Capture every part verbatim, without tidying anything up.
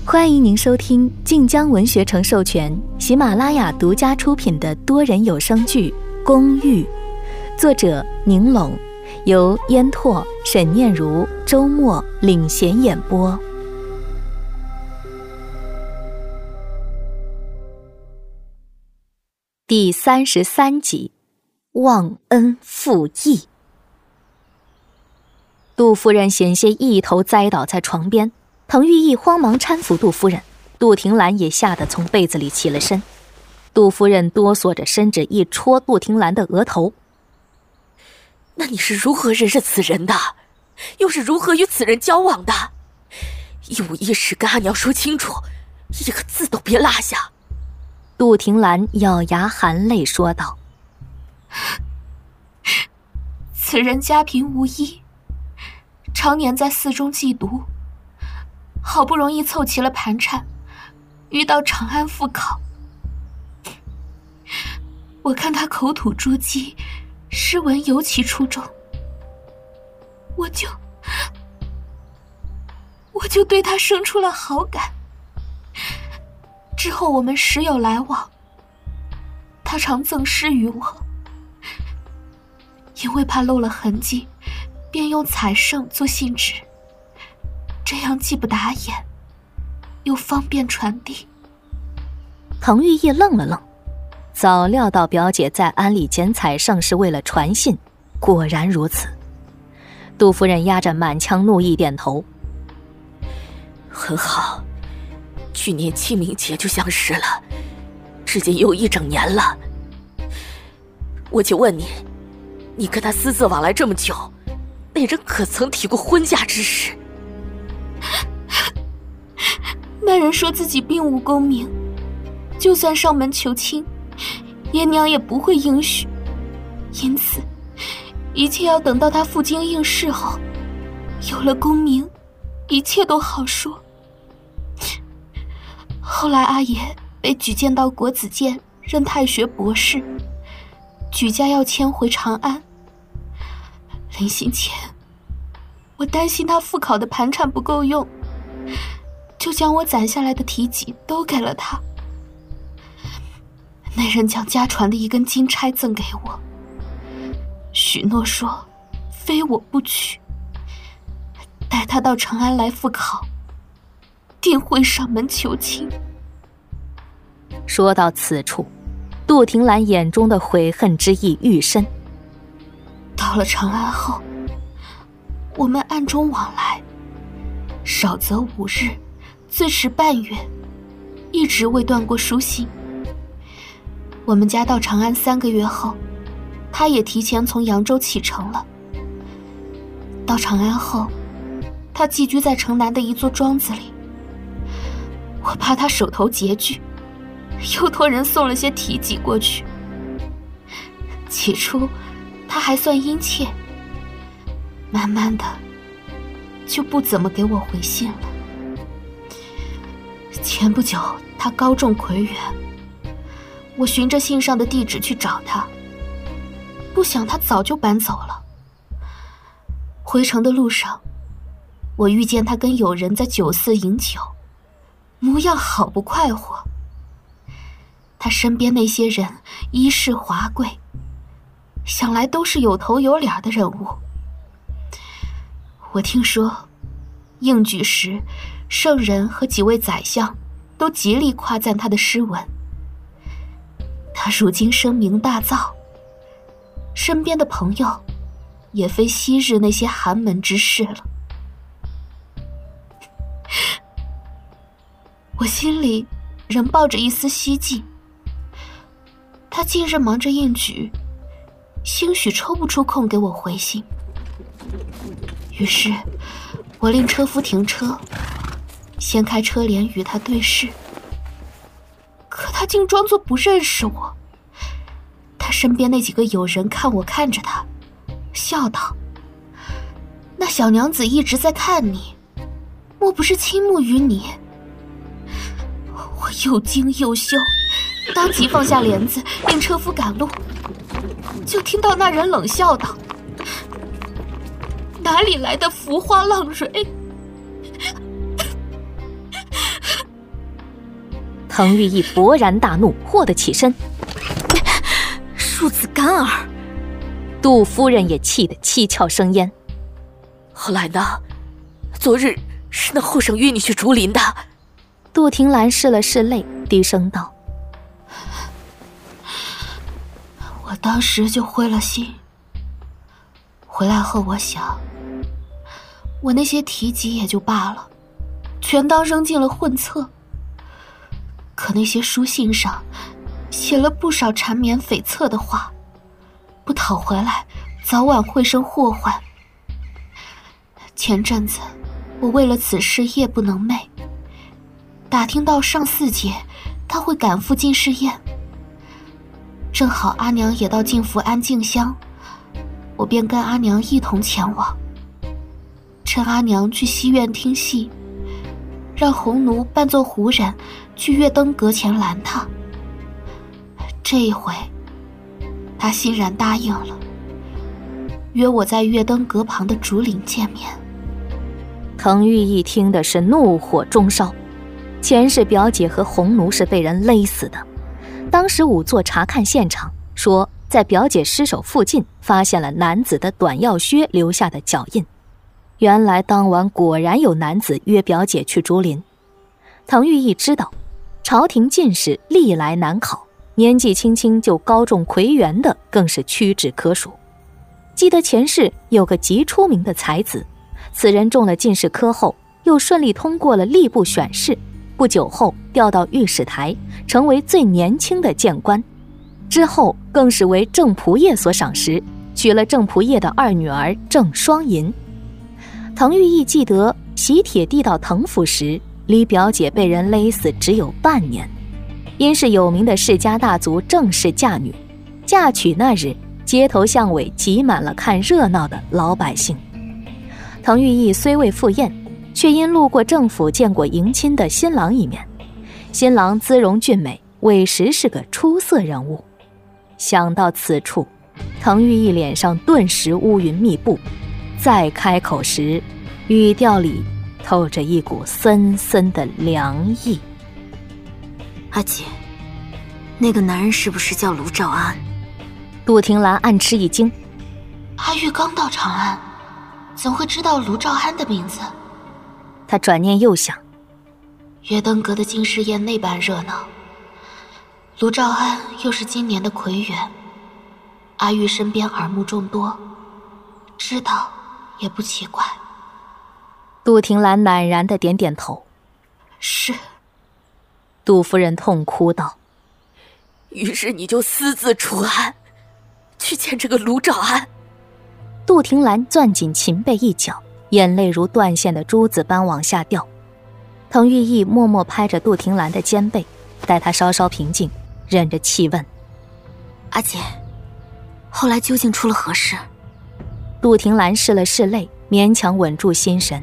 欢迎您收听晋江文学城授权、喜马拉雅独家出品的多人有声剧《公寓》，作者宁拢，由烟拓、沈念如、周末领衔演播。第三十三集，忘恩负义。杜夫人险些一头栽倒在床边，滕玉义慌忙搀扶杜夫人，杜婷兰也吓得从被子里起了身。杜夫人哆嗦着伸指一戳杜婷兰的额头：“ 那你是如何认识此人的？又是如何与此人交往的？一五一十跟阿娘说清楚，一个字都别落下。” 杜婷兰咬牙含泪说道：“ 此人家贫无依，常年在寺中寄读，好不容易凑齐了盘缠，遇到长安赴考。我看他口吐珠玑，诗文尤其出众，我就我就对他生出了好感。之后我们时有来往，他常赠诗于我，因为怕漏了痕迹，便用彩圣做信纸，这样既不打眼，又方便传递。” 滕玉义愣了愣，早料到表姐在庵里捡彩圣是为了传信，果然如此。杜夫人压着满腔怒意点头：“ 很好，去年清明节就相识了，至今又一整年了。我就问你，你跟他私自往来这么久，那人可曾提过婚嫁之事？” 那人说自己并无功名，就算上门求亲，爷娘也不会应许，因此一切要等到他赴京应试后，有了功名，一切都好说。后来阿爷被举荐到国子监任太学博士，举家要迁回长安。临行前，我担心他复考的盘缠不够用，就将我攒下来的题籍都给了他。那人将家传的一根金钗赠给我，许诺说非我不娶，待他到长安来复考，定会上门求亲。 说到此处，杜婷兰眼中的悔恨之意愈深。 到了长安后，我们暗中往来，少则五日，最迟半月，一直未断过书信。我们家到长安三个月后，他也提前从扬州启程了。到长安后，他寄居在城南的一座庄子里。我怕他手头拮据，又托人送了些题籍过去。起初他还算殷切，慢慢的就不怎么给我回信了。前不久他高中魁元，我循着信上的地址去找他，不想他早就搬走了。回城的路上，我遇见他跟友人在酒肆饮酒，模样好不快活。他身边那些人衣饰华贵，想来都是有头有脸的人物。我听说应举时，圣人和几位宰相都极力夸赞他的诗文。他如今声名大噪，身边的朋友也非昔日那些寒门之士了。我心里仍抱着一丝希冀，他近日忙着应举，兴许抽不出空给我回信。于是我令车夫停车，掀开车帘与他对视。可他竟装作不认识我。他身边那几个友人看我看着他，笑道：“那小娘子一直在看你，莫不是倾慕于你？”我又惊又羞，当即放下帘子，令车夫赶路。就听到那人冷笑道：“哪里来的浮花浪蕊？ 滕玉义勃然大怒，霍得起身。 庶子干儿！ 杜夫人也气得七窍生烟。 后来呢？昨日是那后生约你去竹林的。 杜婷兰拭了拭泪，低声道： 我当时就灰了心。回来后我想，我那些题集也就罢了，全当扔进了混册。可那些书信上写了不少缠绵悱恻的话，不讨回来，早晚会生祸患。前阵子我为了此事夜不能寐，打听到上巳节他会赶赴进士宴，正好阿娘也到静福庵进香，我便跟阿娘一同前往。趁阿娘去西院听戏，让红奴扮作胡人去月灯阁前拦他。这一回他欣然答应了，约我在月灯阁旁的竹林见面。 滕玉义听的是怒火中烧，前世表姐和红奴是被人勒死的，当时仵作查看现场，说在表姐尸首附近发现了男子的短药靴留下的脚印。原来当晚果然有男子约表姐去竹林。滕玉义知道朝廷进士历来难考，年纪轻轻就高中魁元的更是屈指可数。记得前世有个极出名的才子，此人中了进士科后，又顺利通过了吏部选试，不久后调到御史台，成为最年轻的谏官。之后更是为郑仆射所赏识，娶了郑仆射的二女儿郑双银。滕玉义记得喜帖递到滕府时，离表姐被人勒死只有半年。因是有名的世家大族郑氏嫁女，嫁娶那日，街头巷尾挤满了看热闹的老百姓。滕玉义虽未赴宴，却因路过郑府见过迎亲的新郎一面。新郎姿容俊美，委实是个出色人物。想到此处，滕玉义脸上顿时乌云密布，再开口时，语调里透着一股森森的凉意。 阿姐，那个男人是不是叫卢兆安？ 杜婷兰暗吃一惊， 阿玉刚到长安，怎会知道卢兆安的名字？ 他转念又想， 月灯阁的进士宴那般热闹，卢兆安又是今年的魁元，阿玉身边耳目众多，知道也不奇怪。 杜婷兰赧然地点点头， 是。 杜夫人痛哭道： 于是你就私自出安，去见这个卢兆安。 杜婷兰攥紧琴背一角，眼泪如断线的珠子般往下掉。滕玉义默默拍着杜婷兰的肩背，待她稍稍平静，忍着气问： 阿姐，后来究竟出了何事？ 杜婷兰拭了拭泪，勉强稳住心神。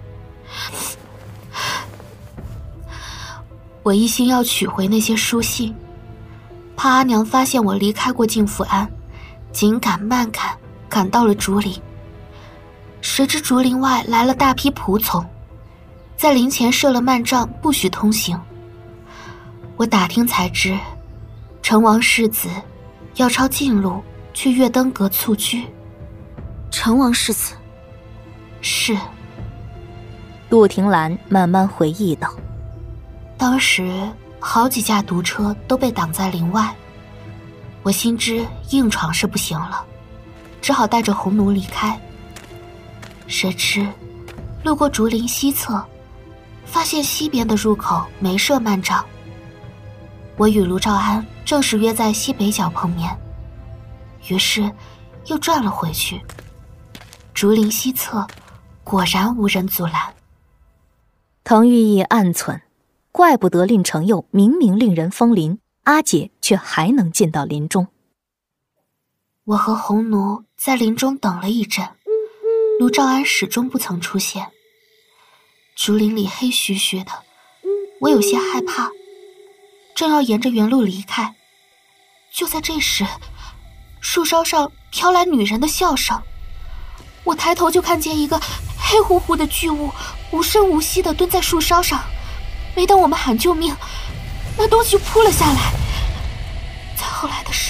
我一心要取回那些书信，怕阿娘发现我离开过静福庵，紧赶慢赶赶到了竹林。谁知竹林外来了大批仆从，在林前设了幔帐，不许通行。我打听才知，成王世子要抄近路去月灯阁蹴居。 成王世子？ 是。 杜婷兰慢慢回忆道： 当时好几架毒车都被挡在林外，我心知硬闯是不行了，只好带着红奴离开。谁知路过竹林西侧，发现西边的入口没设幔帐。我与卢兆安正是约在西北角碰面，于是又转了回去。竹林西侧果然无人阻拦。 滕玉义暗忖，怪不得令程佑明明令人封林，阿姐却还能进到林中。 我和红奴在林中等了一阵，卢兆安始终不曾出现。竹林里黑黢黢的，我有些害怕，正要沿着原路离开，就在这时，树梢上飘来女人的笑声。我抬头就看见一个黑乎乎的巨物无声无息地蹲在树梢上。没等我们喊救命， 那东西扑了下来。再后来的事，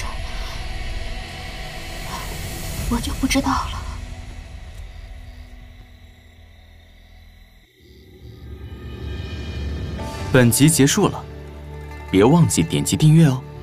我就不知道了。 本集结束了，别忘记点击订阅哦。